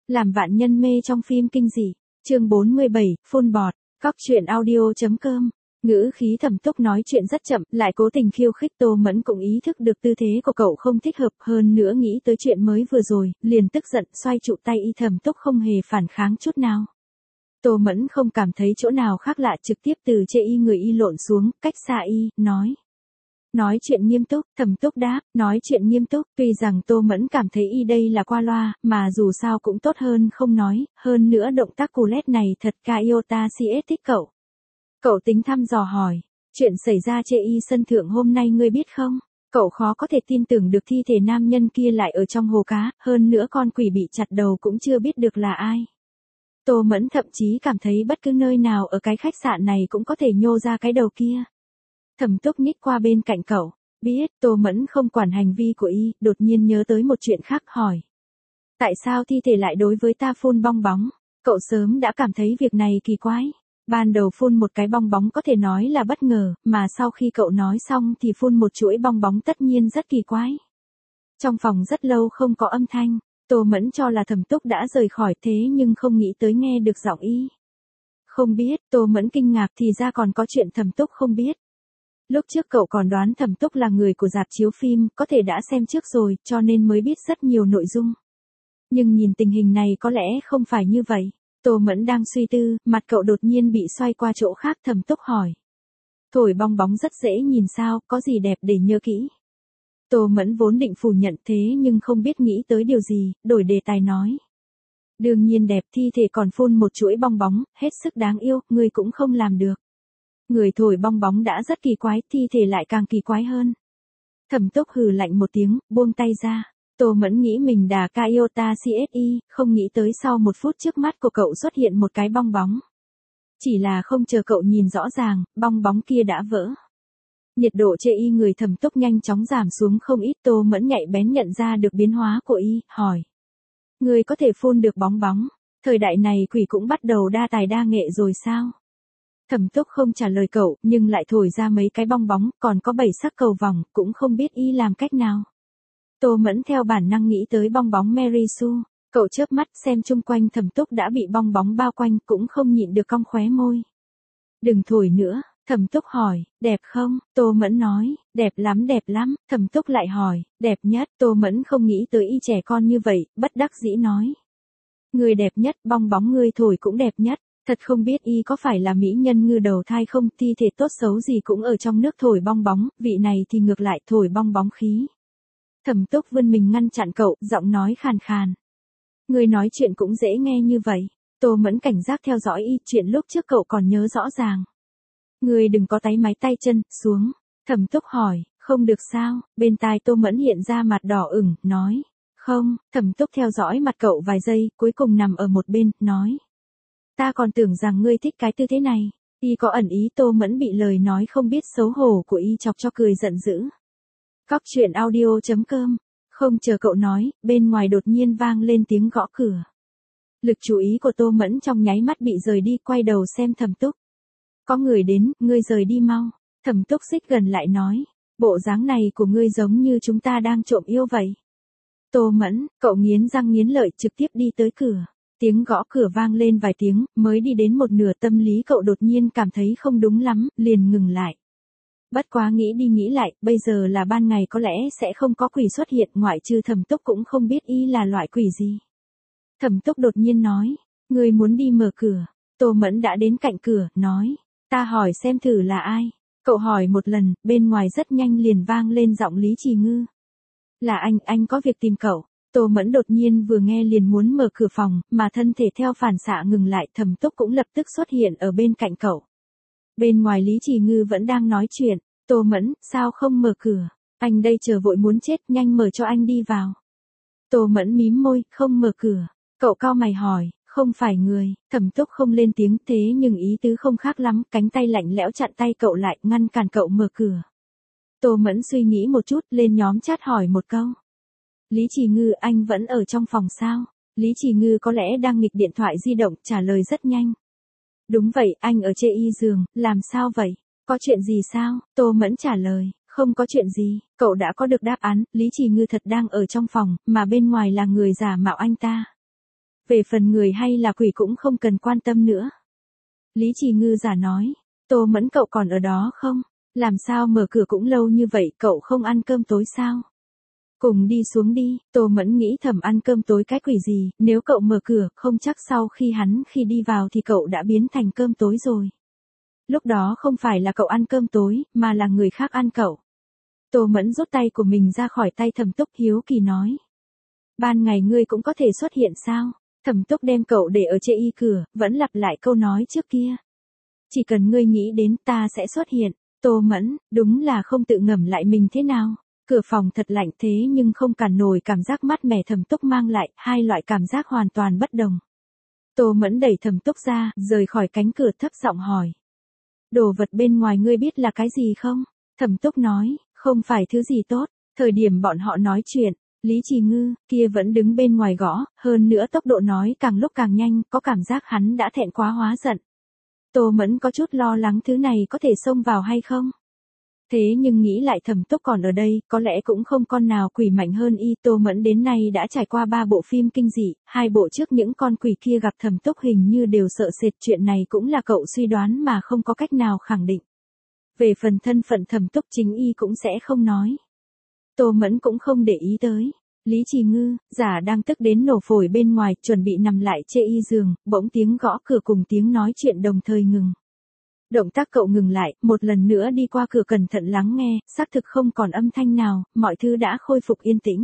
Làm vạn nhân mê trong phim kinh dị. Chương 47, phun bọt. Cóc truyện audio.com. Ngữ khí Thẩm Túc nói chuyện rất chậm, lại cố tình khiêu khích. Tô Mẫn cũng ý thức được tư thế của cậu không thích hợp, hơn nữa nghĩ tới chuyện mới vừa rồi, liền tức giận xoay trụ tay y. Thẩm Túc không hề phản kháng chút nào. Tô Mẫn không cảm thấy chỗ nào khác lạ, trực tiếp từ chê y người y lộn xuống, cách xa y, nói chuyện nghiêm túc. Thẩm Túc đáp, nói chuyện nghiêm túc. Tuy rằng Tô Mẫn cảm thấy y đây là qua loa, mà dù sao cũng tốt hơn không nói, hơn nữa động tác cù lét này thật Kaiota CS thích cậu. Cậu tính thăm dò hỏi, chuyện xảy ra chê y sân thượng hôm nay ngươi biết không? Cậu khó có thể tin tưởng được thi thể nam nhân kia lại ở trong hồ cá, hơn nữa con quỷ bị chặt đầu cũng chưa biết được là ai. Tô Mẫn thậm chí cảm thấy bất cứ nơi nào ở cái khách sạn này cũng có thể nhô ra cái đầu kia. Thẩm Túc nhích qua bên cạnh cậu, biết. Tô Mẫn không quản hành vi của y, đột nhiên nhớ tới một chuyện khác hỏi. Tại sao thi thể lại đối với ta phun bong bóng? Cậu sớm đã cảm thấy việc này kỳ quái. Ban đầu phun một cái bong bóng có thể nói là bất ngờ, mà sau khi cậu nói xong thì phun một chuỗi bong bóng tất nhiên rất kỳ quái. Trong phòng rất lâu không có âm thanh, Tô Mẫn cho là Thẩm Túc đã rời khỏi, thế nhưng không nghĩ tới nghe được giọng y. Không biết. Tô Mẫn kinh ngạc, thì ra còn có chuyện Thẩm Túc không biết. Lúc trước cậu còn đoán Thẩm Túc là người của rạp chiếu phim, có thể đã xem trước rồi, cho nên mới biết rất nhiều nội dung. Nhưng nhìn tình hình này có lẽ không phải như vậy. Tô Mẫn đang suy tư, mặt cậu đột nhiên bị xoay qua chỗ khác. Thẩm Túc hỏi. Thổi bong bóng rất dễ nhìn sao, có gì đẹp để nhớ kỹ? Tô Mẫn vốn định phủ nhận, thế nhưng không biết nghĩ tới điều gì, đổi đề tài nói. Đương nhiên đẹp, thi thể còn phun một chuỗi bong bóng, hết sức đáng yêu, ngươi cũng không làm được. Người thổi bong bóng đã rất kỳ quái, thi thể lại càng kỳ quái hơn. Thẩm Túc hừ lạnh một tiếng, buông tay ra. Tô Mẫn nghĩ mình đà Kaiota CSI, không nghĩ tới sau một phút trước mắt của cậu xuất hiện một cái bong bóng. Chỉ là không chờ cậu nhìn rõ ràng, bong bóng kia đã vỡ. Nhiệt độ chê y người Thẩm Túc nhanh chóng giảm xuống không ít. Tô Mẫn nhạy bén nhận ra được biến hóa của y, hỏi. Người có thể phun được bong bóng, thời đại này quỷ cũng bắt đầu đa tài đa nghệ rồi sao? Thẩm Túc không trả lời cậu, nhưng lại thổi ra mấy cái bong bóng, còn có 7 sắc cầu vòng, cũng không biết y làm cách nào. Tô Mẫn theo bản năng nghĩ tới bong bóng Mary Sue. Cậu chớp mắt xem chung quanh Thẩm Túc đã bị bong bóng bao quanh, cũng không nhịn được cong khóe môi. Đừng thổi nữa. Thẩm Túc hỏi, đẹp không? Tô Mẫn nói, đẹp lắm đẹp lắm. Thẩm Túc lại hỏi, đẹp nhất. Tô Mẫn không nghĩ tới y trẻ con như vậy, bất đắc dĩ nói. Người đẹp nhất, bong bóng người thổi cũng đẹp nhất. Thật không biết y có phải là mỹ nhân ngư đầu thai không, thi thể tốt xấu gì cũng ở trong nước thổi bong bóng, vị này thì ngược lại thổi bong bóng khí. Thẩm Túc vươn mình ngăn chặn cậu, giọng nói khàn khàn. Người nói chuyện cũng dễ nghe như vậy. Tô Mẫn cảnh giác theo dõi y, chuyện lúc trước cậu còn nhớ rõ ràng. Người đừng có táy máy tay chân, xuống. Thẩm Túc hỏi, không được sao? Bên tai Tô Mẫn hiện ra mặt đỏ ửng, nói. Không. Thẩm Túc theo dõi mặt cậu vài giây, cuối cùng nằm ở một bên, nói. Ta còn tưởng rằng ngươi thích cái tư thế này. Y có ẩn ý. Tô Mẫn bị lời nói không biết xấu hổ của y chọc cho cười giận dữ. Cóc truyện audio.com. Không chờ cậu nói, bên ngoài đột nhiên vang lên tiếng gõ cửa. Lực chú ý của Tô Mẫn trong nháy mắt bị rời đi, quay đầu xem Thẩm Túc. Có người đến, ngươi rời đi mau. Thẩm Túc xích gần lại nói. Bộ dáng này của ngươi giống như chúng ta đang trộm yêu vậy. Tô Mẫn, cậu nghiến răng nghiến lợi trực tiếp đi tới cửa. Tiếng gõ cửa vang lên vài tiếng, mới đi đến một nửa tâm lý cậu đột nhiên cảm thấy không đúng lắm, liền ngừng lại. Bất quá nghĩ đi nghĩ lại, bây giờ là ban ngày có lẽ sẽ không có quỷ xuất hiện, ngoại trừ Thẩm Túc cũng không biết y là loại quỷ gì. Thẩm Túc đột nhiên nói, người muốn đi mở cửa. Tô Mẫn đã đến cạnh cửa, nói, ta hỏi xem thử là ai. Cậu hỏi một lần, bên ngoài rất nhanh liền vang lên giọng Lý Trì Ngư. Là anh có việc tìm cậu. Tô Mẫn đột nhiên vừa nghe liền muốn mở cửa phòng, mà thân thể theo phản xạ ngừng lại. Thẩm Túc cũng lập tức xuất hiện ở bên cạnh cậu. Bên ngoài Lý Trì Ngư vẫn đang nói chuyện. Tô Mẫn, sao không mở cửa? Anh đây chờ vội muốn chết, nhanh mở cho anh đi vào. Tô Mẫn mím môi, không mở cửa. Cậu cau mày hỏi, không phải người. Thẩm Túc không lên tiếng, thế nhưng ý tứ không khác lắm, cánh tay lạnh lẽo chặn tay cậu lại, ngăn cản cậu mở cửa. Tô Mẫn suy nghĩ một chút, lên nhóm chat hỏi một câu. Lý Trì Ngư, anh vẫn ở trong phòng sao? Lý Trì Ngư có lẽ đang nghịch điện thoại di động, trả lời rất nhanh. Đúng vậy, anh ở trên y giường, làm sao vậy? Có chuyện gì sao? Tô Mẫn trả lời, không có chuyện gì. Cậu đã có được đáp án, Lý Trì Ngư thật đang ở trong phòng, mà bên ngoài là người giả mạo anh ta. Về phần người hay là quỷ cũng không cần quan tâm nữa. Lý Trì Ngư giả nói, Tô Mẫn cậu còn ở đó không? Làm sao mở cửa cũng lâu như vậy, cậu không ăn cơm tối sao? Cùng đi xuống đi, Tô Mẫn nghĩ thầm ăn cơm tối cái quỷ gì, nếu cậu mở cửa, không chắc sau khi đi vào thì cậu đã biến thành cơm tối rồi. Lúc đó không phải là cậu ăn cơm tối, mà là người khác ăn cậu. Tô Mẫn rút tay của mình ra khỏi tay Thẩm Túc hiếu kỳ nói. Ban ngày ngươi cũng có thể xuất hiện sao? Thẩm Túc đem cậu để ở chê y cửa, vẫn lặp lại câu nói trước kia. Chỉ cần ngươi nghĩ đến ta sẽ xuất hiện. Tô Mẫn, đúng là không tự ngẫm lại mình thế nào. Cửa phòng thật lạnh thế nhưng không cản nổi cảm giác mát mẻ Thẩm Túc mang lại, hai loại cảm giác hoàn toàn bất đồng. Tô Mẫn đẩy Thẩm Túc ra, rời khỏi cánh cửa thấp giọng hỏi. Đồ vật bên ngoài ngươi biết là cái gì không? Thẩm Túc nói, không phải thứ gì tốt. Thời điểm bọn họ nói chuyện, Lý Trì Ngư, kia vẫn đứng bên ngoài gõ, hơn nữa tốc độ nói càng lúc càng nhanh, có cảm giác hắn đã thẹn quá hóa giận. Tô Mẫn có chút lo lắng thứ này có thể xông vào hay không? Thế nhưng nghĩ lại Thẩm Túc còn ở đây, có lẽ cũng không con nào quỷ mạnh hơn y. Tô Mẫn đến nay đã trải qua 3 bộ phim kinh dị, 2 bộ trước những con quỷ kia gặp Thẩm Túc hình như đều sợ sệt, chuyện này cũng là cậu suy đoán mà không có cách nào khẳng định. Về phần thân phận Thẩm Túc chính y cũng sẽ không nói. Tô Mẫn cũng không để ý tới. Lý Trì Ngư, giả đang tức đến nổ phổi bên ngoài, chuẩn bị nằm lại chê y giường, bỗng tiếng gõ cửa cùng tiếng nói chuyện đồng thời ngừng. Động tác cậu ngừng lại, một lần nữa đi qua cửa cẩn thận lắng nghe, xác thực không còn âm thanh nào, mọi thứ đã khôi phục yên tĩnh.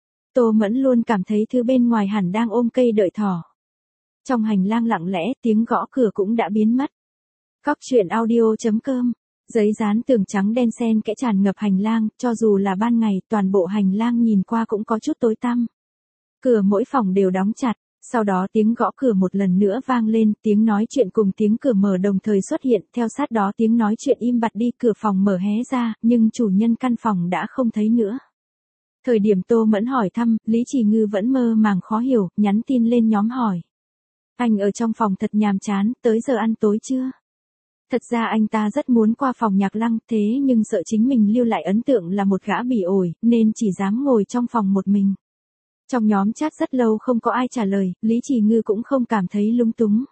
Tô Mẫn luôn cảm thấy thứ bên ngoài hẳn đang ôm cây đợi thỏ. Trong hành lang lặng lẽ, tiếng gõ cửa cũng đã biến mất. Cóc truyện audio.com. Giấy dán tường trắng đen xen kẽ tràn ngập hành lang, cho dù là ban ngày, toàn bộ hành lang nhìn qua cũng có chút tối tăm. Cửa mỗi phòng đều đóng chặt, sau đó tiếng gõ cửa một lần nữa vang lên, tiếng nói chuyện cùng tiếng cửa mở đồng thời xuất hiện, theo sát đó tiếng nói chuyện im bặt đi, cửa phòng mở hé ra, nhưng chủ nhân căn phòng đã không thấy nữa. Thời điểm Tô Mẫn hỏi thăm, Lý Trì Ngư vẫn mơ màng khó hiểu, nhắn tin lên nhóm hỏi. Anh ở trong phòng thật nhàm chán, tới giờ ăn tối chưa? Thật ra anh ta rất muốn qua phòng Nhạc Lăng, thế nhưng sợ chính mình lưu lại ấn tượng là một gã bỉ ổi, nên chỉ dám ngồi trong phòng một mình. Trong nhóm chat rất lâu không có ai trả lời, Lý Trì Ngư cũng không cảm thấy lung túng.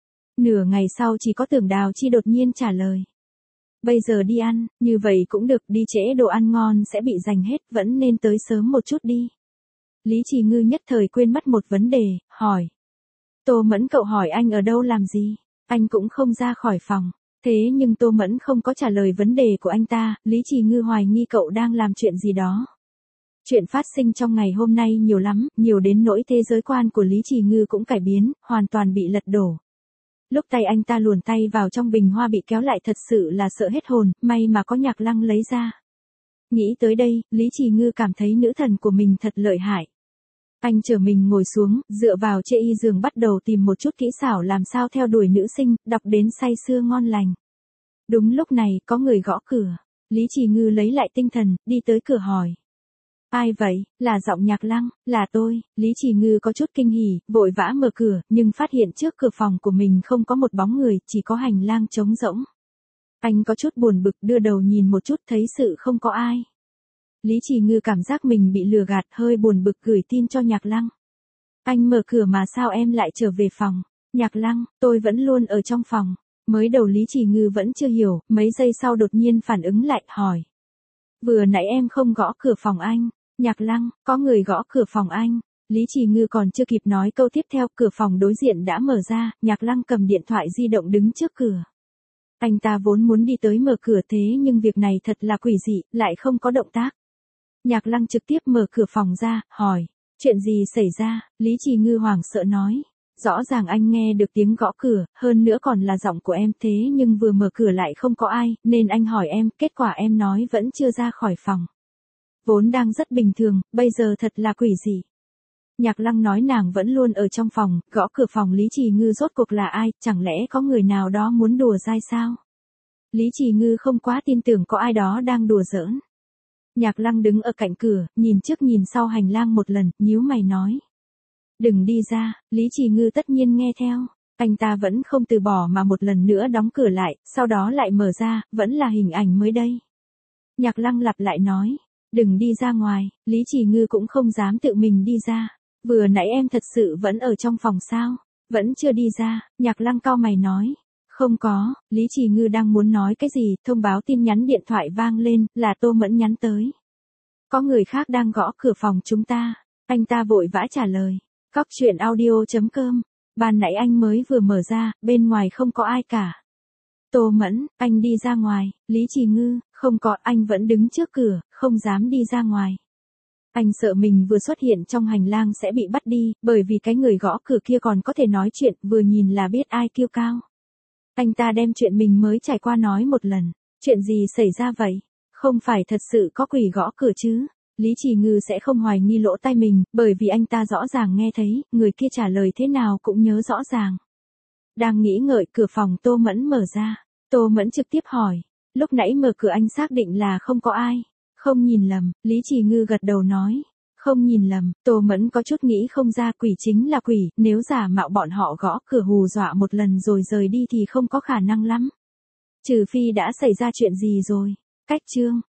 Nửa ngày sau chỉ có Tưởng Đào Chi đột nhiên trả lời. Bây giờ đi ăn, như vậy cũng được, đi trễ đồ ăn ngon sẽ bị giành hết, vẫn nên tới sớm một chút đi. Lý Trì Ngư nhất thời quên mất một vấn đề, hỏi. Tô Mẫn cậu hỏi anh ở đâu làm gì? Anh cũng không ra khỏi phòng. Thế nhưng Tô Mẫn không có trả lời vấn đề của anh ta, Lý Trì Ngư hoài nghi cậu đang làm chuyện gì đó. Chuyện phát sinh trong ngày hôm nay nhiều lắm, nhiều đến nỗi thế giới quan của Lý Trì Ngư cũng cải biến, hoàn toàn bị lật đổ. Lúc tay anh ta luồn tay vào trong bình hoa bị kéo lại thật sự là sợ hết hồn, may mà có Nhạc Lăng lấy ra. Nghĩ tới đây, Lý Trì Ngư cảm thấy nữ thần của mình thật lợi hại. Anh trở mình ngồi xuống, dựa vào chê y giường bắt đầu tìm một chút kỹ xảo làm sao theo đuổi nữ sinh, đọc đến say sưa ngon lành. Đúng lúc này, có người gõ cửa. Lý Trì Ngư lấy lại tinh thần, đi tới cửa hỏi. Ai vậy? Là giọng Nhạc Lăng, là tôi. Lý Trì Ngư có chút kinh hỉ, vội vã mở cửa, nhưng phát hiện trước cửa phòng của mình không có một bóng người, chỉ có hành lang trống rỗng. Anh có chút buồn bực, đưa đầu nhìn một chút thấy sự không có ai. Lý Trì Ngư cảm giác mình bị lừa gạt, hơi buồn bực gửi tin cho Nhạc Lăng. Anh mở cửa mà sao em lại trở về phòng? Nhạc Lăng, tôi vẫn luôn ở trong phòng. Mới đầu Lý Trì Ngư vẫn chưa hiểu, mấy giây sau đột nhiên phản ứng lại, hỏi. Vừa nãy em không gõ cửa phòng anh. Nhạc Lăng, có người gõ cửa phòng anh. Lý Trì Ngư còn chưa kịp nói câu tiếp theo, cửa phòng đối diện đã mở ra, Nhạc Lăng cầm điện thoại di động đứng trước cửa. Anh ta vốn muốn đi tới mở cửa thế nhưng việc này thật là quỷ dị, lại không có động tác. Nhạc Lăng trực tiếp mở cửa phòng ra, hỏi. Chuyện gì xảy ra? Lý Trì Ngư hoảng sợ nói. Rõ ràng anh nghe được tiếng gõ cửa, hơn nữa còn là giọng của em, thế nhưng vừa mở cửa lại không có ai, nên anh hỏi em, kết quả em nói vẫn chưa ra khỏi phòng. Vốn đang rất bình thường, bây giờ thật là quỷ dị. Nhạc Lăng nói nàng vẫn luôn ở trong phòng, gõ cửa phòng Lý Trì Ngư rốt cuộc là ai, chẳng lẽ có người nào đó muốn đùa dai sao? Lý Trì Ngư không quá tin tưởng có ai đó đang đùa giỡn. Nhạc Lăng đứng ở cạnh cửa, nhìn trước nhìn sau hành lang một lần, nhíu mày nói. Đừng đi ra, Lý Trì Ngư tất nhiên nghe theo. Anh ta vẫn không từ bỏ mà một lần nữa đóng cửa lại, sau đó lại mở ra, vẫn là hình ảnh mới đây. Nhạc Lăng lặp lại nói. Đừng đi ra ngoài, Lý Trì Ngư cũng không dám tự mình đi ra. Vừa nãy em thật sự vẫn ở trong phòng sao? Vẫn chưa đi ra, Nhạc Lăng cau mày nói. Không có, Lý Trì Ngư đang muốn nói cái gì, thông báo tin nhắn điện thoại vang lên, là Tô Mẫn nhắn tới. Có người khác đang gõ cửa phòng chúng ta. Anh ta vội vã trả lời. Cóc truyện audio.com. Ban nãy anh mới vừa mở ra, bên ngoài không có ai cả. Tô Mẫn, anh đi ra ngoài. Lý Trì Ngư, không có, anh vẫn đứng trước cửa, không dám đi ra ngoài. Anh sợ mình vừa xuất hiện trong hành lang sẽ bị bắt đi, bởi vì cái người gõ cửa kia còn có thể nói chuyện, vừa nhìn là biết ai kiêu cao. Anh ta đem chuyện mình mới trải qua nói một lần. Chuyện gì xảy ra vậy? Không phải thật sự có quỷ gõ cửa chứ? Lý Trì Ngư sẽ không hoài nghi lỗ tai mình, bởi vì anh ta rõ ràng nghe thấy, người kia trả lời thế nào cũng nhớ rõ ràng. Đang nghĩ ngợi, cửa phòng Tô Mẫn mở ra. Tô Mẫn trực tiếp hỏi. Lúc nãy mở cửa anh xác định là không có ai. Không nhìn lầm, Lý Trì Ngư gật đầu nói. Không nhìn lầm, Tô Mẫn có chút nghĩ không ra, quỷ chính là quỷ, nếu giả mạo bọn họ gõ cửa hù dọa một lần rồi rời đi thì không có khả năng lắm. Trừ phi đã xảy ra chuyện gì rồi. Cách chương.